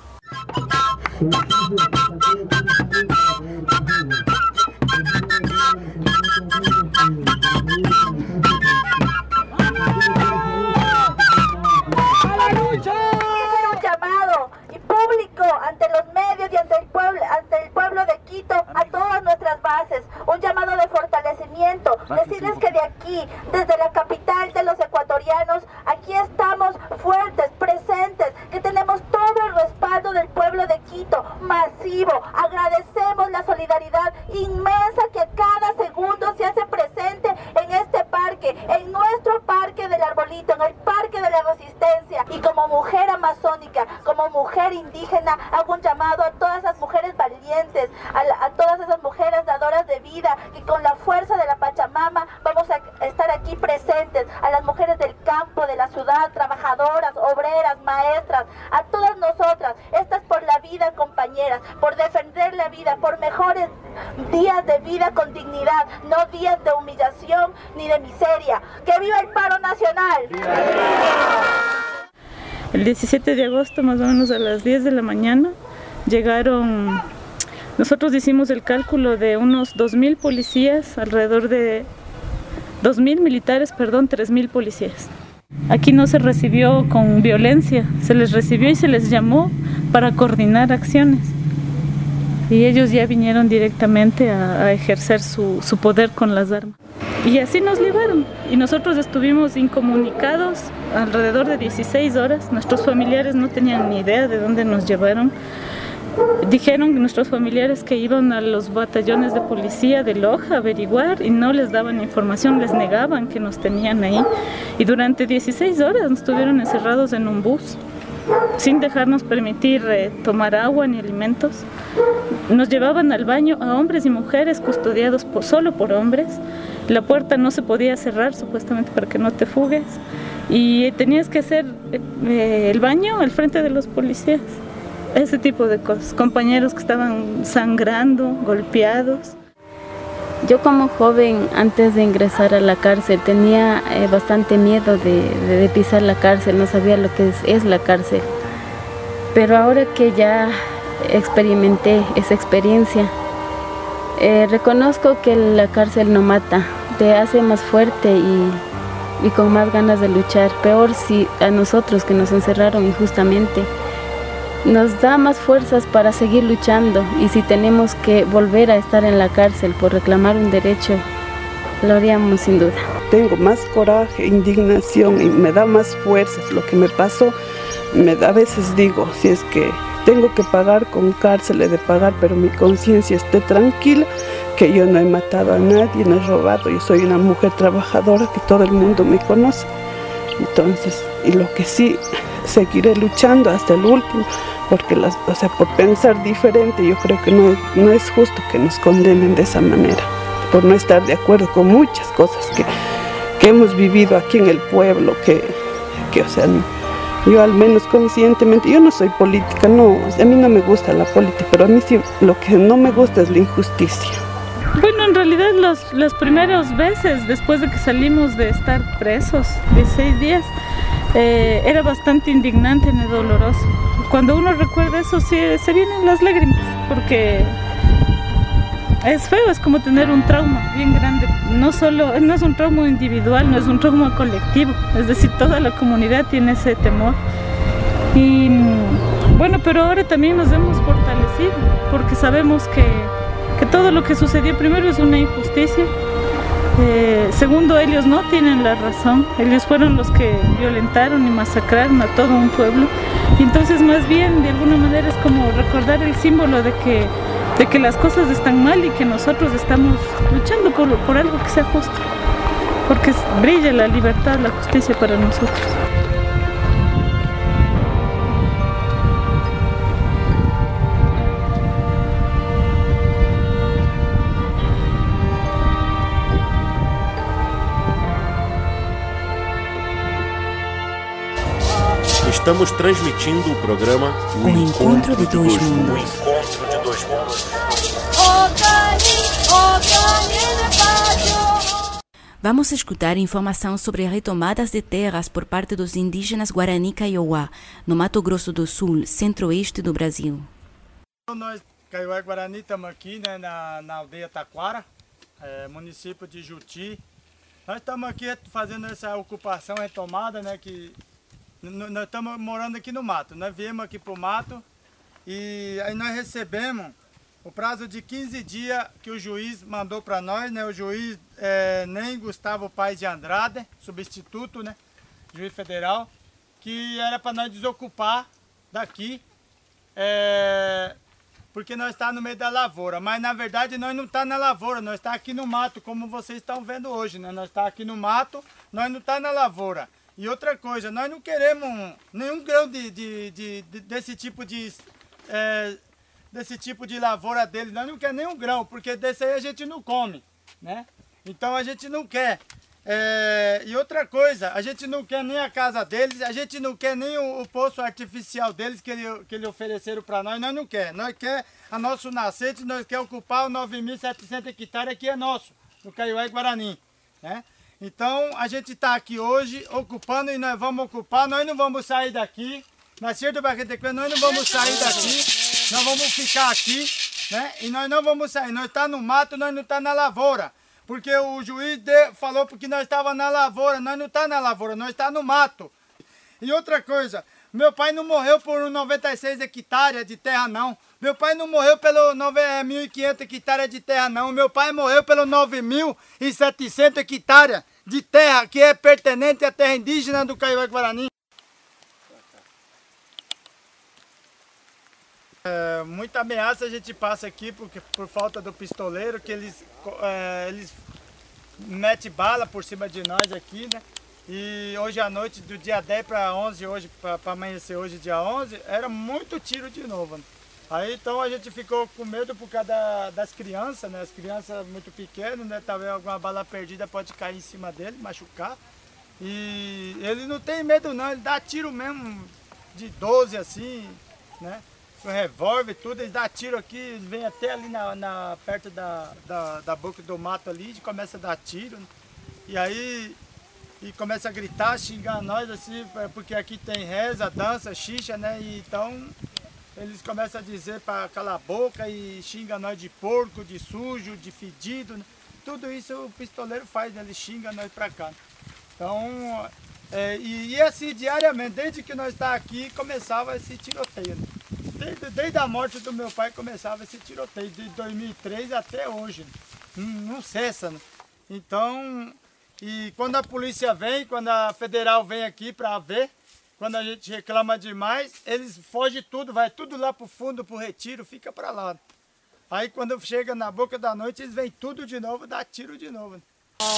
Ante los medios y ante el pueblo, ante el pueblo de Quito, a todas nuestras bases, un llamado de fortalecimiento, decirles que de aquí, desde la capital de los ecuatorianos, aquí estamos fuertes, presentes, que tenemos todo el respaldo del pueblo de Quito, masivo. Agradecemos la solidaridad inmensa que cada segundo se hace presente en este parque, en nuestro parque del Arbolito, en el parque de la Resistencia. Y como mujer amazónica, como mujer indígena, hago un llamado a todas esas mujeres valientes, a, la, a todas esas mujeres dadoras de vida, nuestras, a todas nosotras. Esta es por la vida, compañeras, por defender la vida, por mejores días de vida con dignidad, no días de humillación ni de miseria. ¡Que viva el paro nacional! El diecisiete de agosto, más o menos a las diez de la mañana, llegaron, nosotros hicimos el cálculo de unos dos mil policías, alrededor de dos mil militares, perdón, tres mil policías. Aquí no se recibió con violencia, se les recibió y se les llamó para coordinar acciones. Y ellos ya vinieron directamente a, a ejercer su, su poder con las armas. Y así nos liberaron. Y nosotros estuvimos incomunicados alrededor de dieciséis horas. Nuestros familiares no tenían ni idea de dónde nos llevaron. Dijeron que nuestros familiares que iban a los batallones de policía de Loja a averiguar y no les daban información, les negaban que nos tenían ahí. Y durante dieciséis horas nos estuvieron encerrados en un bus, sin dejarnos permitir eh, tomar agua ni alimentos. Nos llevaban al baño a hombres y mujeres custodiados por, solo por hombres. La puerta no se podía cerrar supuestamente para que no te fugues. Y tenías que hacer eh, el baño al frente de los policías. Ese tipo de cosas, compañeros que estaban sangrando, golpeados. Yo como joven, antes de ingresar a la cárcel, tenía eh, bastante miedo de, de, de pisar la cárcel, no sabía lo que es, es la cárcel. Pero ahora que ya experimenté esa experiencia, eh, reconozco que la cárcel no mata, te hace más fuerte y, y con más ganas de luchar. Peor si a nosotros que nos encerraron injustamente, nos da más fuerzas para seguir luchando, y si tenemos que volver a estar en la cárcel por reclamar un derecho, lo haríamos sin duda. Tengo más coraje, indignación y me da más fuerzas. Lo que me pasó, me da, a veces digo, si es que tengo que pagar con cárcel, he de pagar, pero mi conciencia esté tranquila, que yo no he matado a nadie, no he robado, yo soy una mujer trabajadora que todo el mundo me conoce. Entonces, y lo que sí, seguiré luchando hasta el último, porque las, o sea, por pensar diferente, yo creo que no, no es justo que nos condenen de esa manera, por no estar de acuerdo con muchas cosas que, que hemos vivido aquí en el pueblo, que, que o sea, yo al menos conscientemente, yo no soy política, no, a mí no me gusta la política, pero a mí sí, lo que no me gusta es la injusticia. Bueno, en realidad los, las primeras veces, después de que salimos de estar presos, dieciséis días, eh, era bastante indignante y doloroso. Cuando uno recuerda eso, sí, se vienen las lágrimas, porque es feo, es como tener un trauma bien grande. No solo, no es un trauma individual, no es un trauma colectivo, es decir, toda la comunidad tiene ese temor. Y bueno, pero ahora también nos hemos fortalecido, porque sabemos que que todo lo que sucedió primero es una injusticia, eh, segundo, ellos no tienen la razón, ellos fueron los que violentaron y masacraron a todo un pueblo, y entonces más bien de alguna manera es como recordar el símbolo de que, de que las cosas están mal y que nosotros estamos luchando por, por algo que sea justo, porque brilla la libertad, la justicia para nosotros. Estamos transmitindo o programa O Encontro de Dois Mundos. O Encontro de Dois Mundos. Vamos a escutar informação sobre retomadas de terras por parte dos indígenas Guarani Kaiowá, no Mato Grosso do Sul, centro-oeste do Brasil. Nós, Kaiowá Guarani, estamos aqui, né, na, na aldeia Taquara, é, município de Juti. Nós estamos aqui fazendo essa ocupação retomada, né, que nós estamos morando aqui no mato. Nós viemos aqui para o mato e aí nós recebemos o prazo de quinze dias que o juiz mandou para nós, né? O juiz é, nem Gustavo Paes de Andrade, substituto, né? Juiz federal, que era para nós desocupar daqui, é, porque nós estamos no meio da lavoura. Mas na verdade nós não estamos na lavoura, nós estamos aqui no mato, como vocês estão vendo hoje, né? Nós estamos aqui no mato, nós não estamos na lavoura. E outra coisa, nós não queremos nenhum grão de, de, de, de, desse, tipo de, é, desse tipo de lavoura deles, nós não queremos nenhum grão, porque desse aí a gente não come, né? Então a gente não quer É, e outra coisa, a gente não quer nem a casa deles, a gente não quer nem o, o poço artificial deles que, ele, que eles ofereceram para nós, nós não quer. Nós quer a nosso nascente, nós quer ocupar os nove mil e setecentos hectares que é nosso, no Kaiowá e Guarani, né? Então a gente está aqui hoje ocupando e nós vamos ocupar, nós não vamos sair daqui, na Serra do Baquetecuê nós não vamos sair daqui, nós vamos ficar aqui, né? E nós não vamos sair, nós está no mato, nós não está na lavoura. Porque o juiz de, falou porque nós estávamos na lavoura, nós não estamos na lavoura, nós estamos no mato. E outra coisa, meu pai não morreu por noventa e seis hectares de terra não. Meu pai não morreu pelos nove mil e quinhentos hectares de terra não. Meu pai morreu pelos nove mil e setecentos hectares de terra que é pertenente à terra indígena do Kaiowá e Guarani. É, muita ameaça a gente passa aqui porque, por falta do pistoleiro, que eles, é, eles metem bala por cima de nós aqui, né? E hoje à noite, do dia dez para onze, hoje para amanhecer hoje, dia onze, era muito tiro de novo, né? Aí então a gente ficou com medo por causa da, das crianças, né? As crianças muito pequenas, né? Talvez alguma bala perdida pode cair em cima dele, machucar. E ele não tem medo não, ele dá tiro mesmo de doze assim, né? Com revólver e tudo, eles dão tiro aqui, eles vêm até ali na, na, perto da, da, da boca do mato ali, e começa a dar tiro, né? E aí e começa a gritar, xingar nós assim, porque aqui tem reza, dança, xixa, né? E então eles começam a dizer para calar a boca e xinga nós de porco, de sujo, de fedido, né? Tudo isso o pistoleiro faz, né? Ele xinga nós para cá. Então, é, e, e assim diariamente, desde que nós estamos aqui, começava esse tiroteio, né? Desde, desde a morte do meu pai começava esse tiroteio, de dois mil e três até hoje, né? não, não cessa, né? Então, e quando a polícia vem, quando a federal vem aqui para ver, quando a gente reclama demais, eles fogem tudo, vai tudo lá para o fundo, para o retiro, fica para lá. Aí quando chega na boca da noite, eles vêm tudo de novo, dá tiro de novo. Né?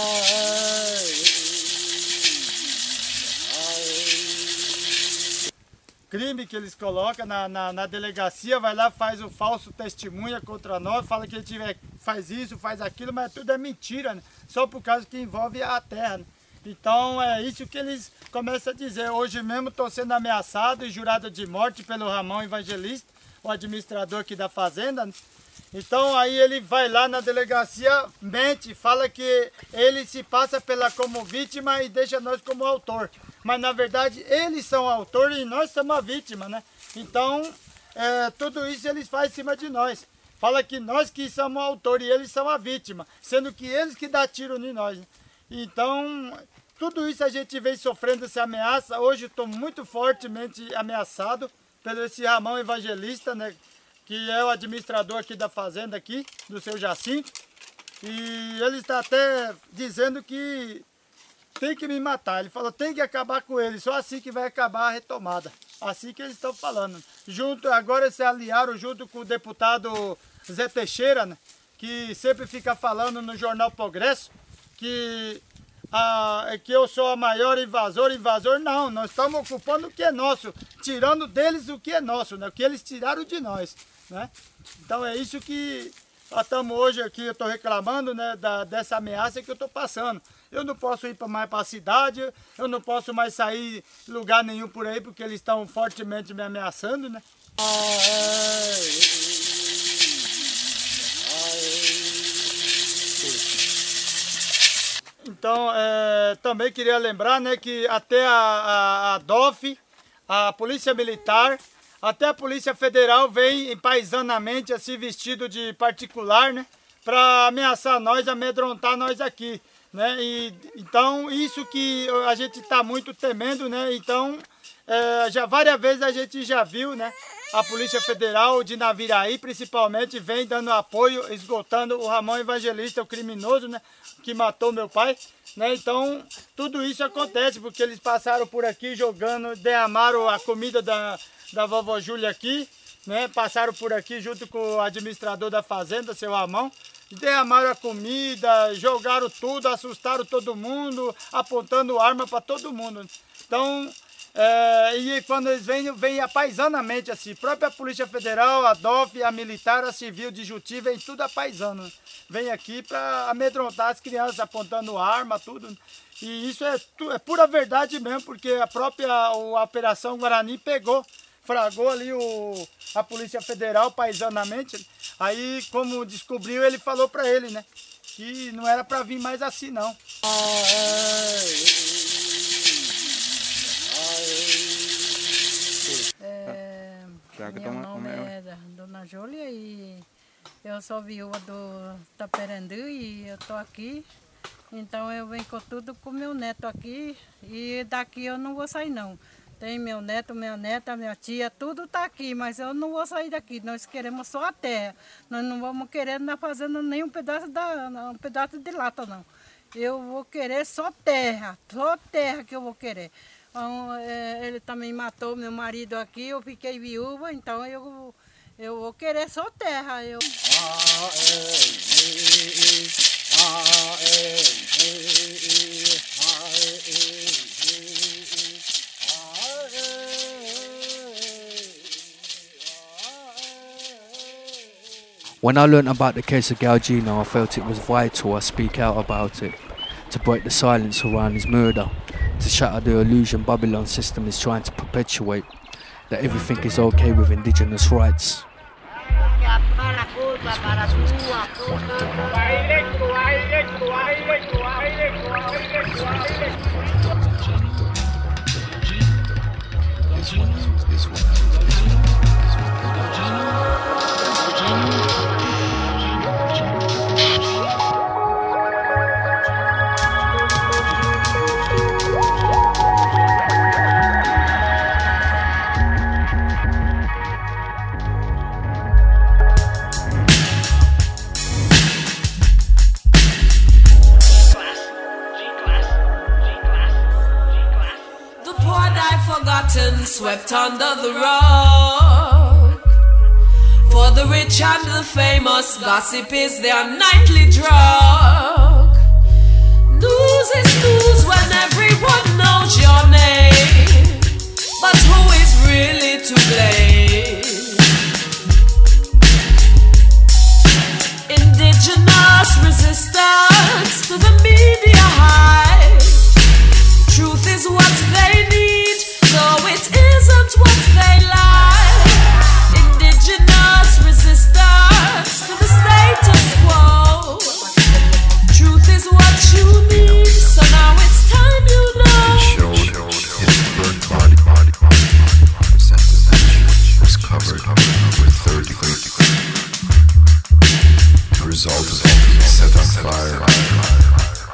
Crime que eles colocam na, na, na delegacia, vai lá, faz o falso testemunha contra nós, fala que ele tiver, faz isso, faz aquilo, mas tudo é mentira, né? Só por causa que envolve a terra. Né? Então é isso que eles começam a dizer. Hoje mesmo estou sendo ameaçado e jurado de morte pelo Ramon Evangelista, o administrador aqui da fazenda. Né? Então aí ele vai lá na delegacia, mente, fala que ele se passa pela como vítima e deixa nós como autor. Mas na verdade eles são autor e nós somos a vítima, né? Então é, tudo isso eles fazem em cima de nós. Fala que nós que somos autor e eles são a vítima, sendo que eles que dão tiro em nós. Né? Então tudo isso a gente vem sofrendo essa ameaça. Hoje estou muito fortemente ameaçado pelo esse Ramon Evangelista, né? Que é o administrador aqui da fazenda aqui, do seu Jacinto. E ele está até dizendo que tem que me matar. Ele falou, tem que acabar com ele, só assim que vai acabar a retomada. Assim que eles estão falando. Junto, agora se aliaram junto com o deputado Zé Teixeira, né, que sempre fica falando no jornal Progresso, que, a, que eu sou a maior invasor, invasor não, nós estamos ocupando o que é nosso, tirando deles o que é nosso, né, o que eles tiraram de nós. Né? Então é isso que nós estamos hoje aqui, eu estou reclamando, né, da, dessa ameaça que eu estou passando. Eu não posso ir mais para a cidade, eu não posso mais sair lugar nenhum por aí, porque eles estão fortemente me ameaçando, né? Então, é, também queria lembrar, né, que até a, a, a D O F, a Polícia Militar, até a Polícia Federal vem paisανamente assim vestido de particular, né, para ameaçar nós, amedrontar nós aqui. Né? E, então isso que a gente está muito temendo, né? Então é, já várias vezes a gente já viu, né? A Polícia Federal de Naviraí principalmente vem dando apoio, esgotando o Ramon Evangelista, o criminoso, né? Que matou meu pai, né? Então tudo isso acontece porque eles passaram por aqui jogando, derramaram a comida da, da vovó Júlia aqui, né? Passaram por aqui junto com o administrador da fazenda, seu Ramon. Derramaram a comida, jogaram tudo, assustaram todo mundo, apontando arma para todo mundo. Então, É, e quando eles vêm, vêm apaisanamente, assim, própria Polícia Federal, a D O F, a Militar, a Civil de Juti, vem tudo apaisano. Vem aqui para amedrontar as crianças, apontando arma, tudo. E isso é, é pura verdade mesmo, porque a própria a Operação Guarani pegou, fragou ali o, a Polícia Federal paisanamente. Aí, como descobriu, ele falou para ele, né, que não era para vir mais assim, não. É, meu nome é Dona Júlia e eu sou viúva do Taperendu e eu tô aqui. Então eu venho com tudo com meu neto aqui e daqui eu não vou sair não. Tem meu neto, minha neta, minha tia, tudo tá aqui, mas eu não vou sair daqui. Nós queremos só a terra. Nós não vamos querer andar fazendo nem um pedaço, da, um pedaço de lata não. Eu vou querer só terra, só terra que eu vou querer. Então, é, ele também matou meu marido aqui, eu fiquei viúva, então eu, eu vou querer só terra. Eu... When I learnt about the case of Galgino, I felt it was vital I speak out about it, to break the silence around his murder, to shatter the illusion Babylon system is trying to perpetuate, that everything is okay with indigenous rights. Swept under the rug. For the rich and the famous, gossip is their nightly drug. News is news when everyone knows your name, but who is really to blame? Indigenous resistance to the media hype. Truth is what they need, so it isn't what they like. Indigenous resistance to the status quo. Truth is what you need, so now it's time you know. He showed his burnt body, body, body, was covered with third degree. The result is set on fire.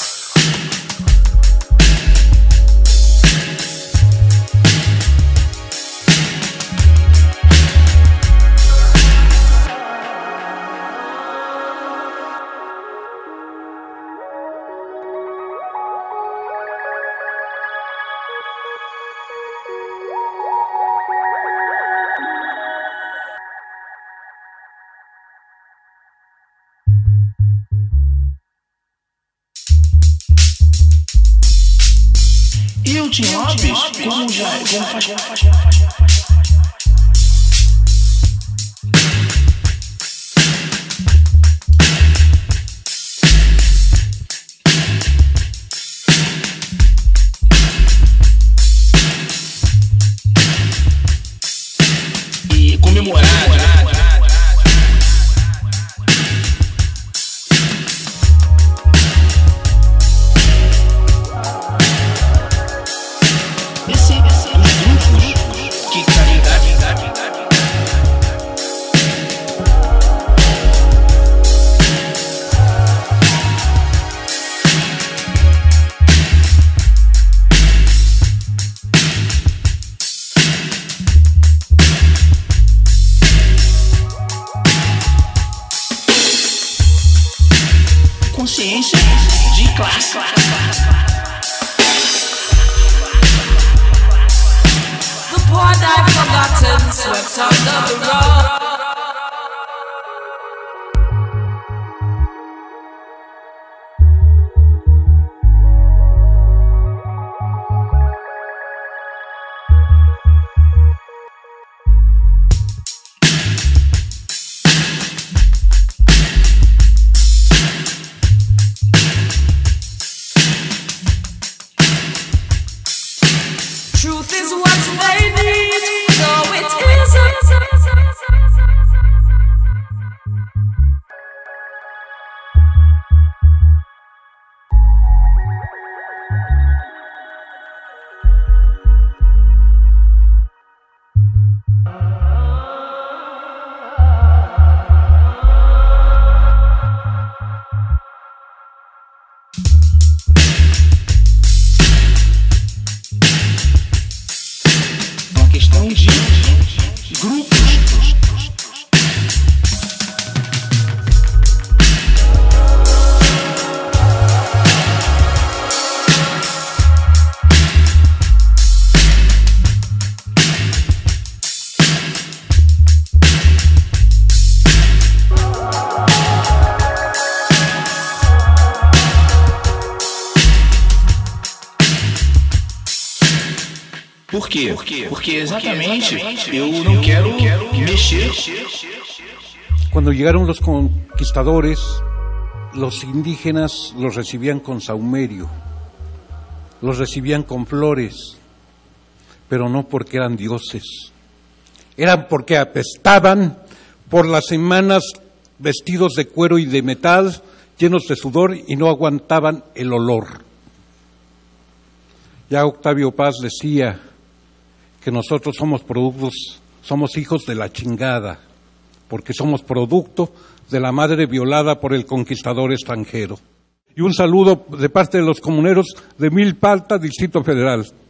E o Tim Lopes, como já como faz... E comemorado. Consciência de classe. The poor die forgotten, swept under the rug. grupos. Por quê? Porque exatamente eu não quero mexer. Cuando llegaron los conquistadores, los indígenas los recibían con saumerio, los recibían con flores, pero no porque eran dioses, eran porque apestaban por las semanas vestidos de cuero y de metal, llenos de sudor y no aguantaban el olor. Ya Octavio Paz decía que nosotros somos productos, somos hijos de la chingada, porque somos producto de la madre violada por el conquistador extranjero. Y un saludo de parte de los comuneros de Milpa Alta, Distrito Federal.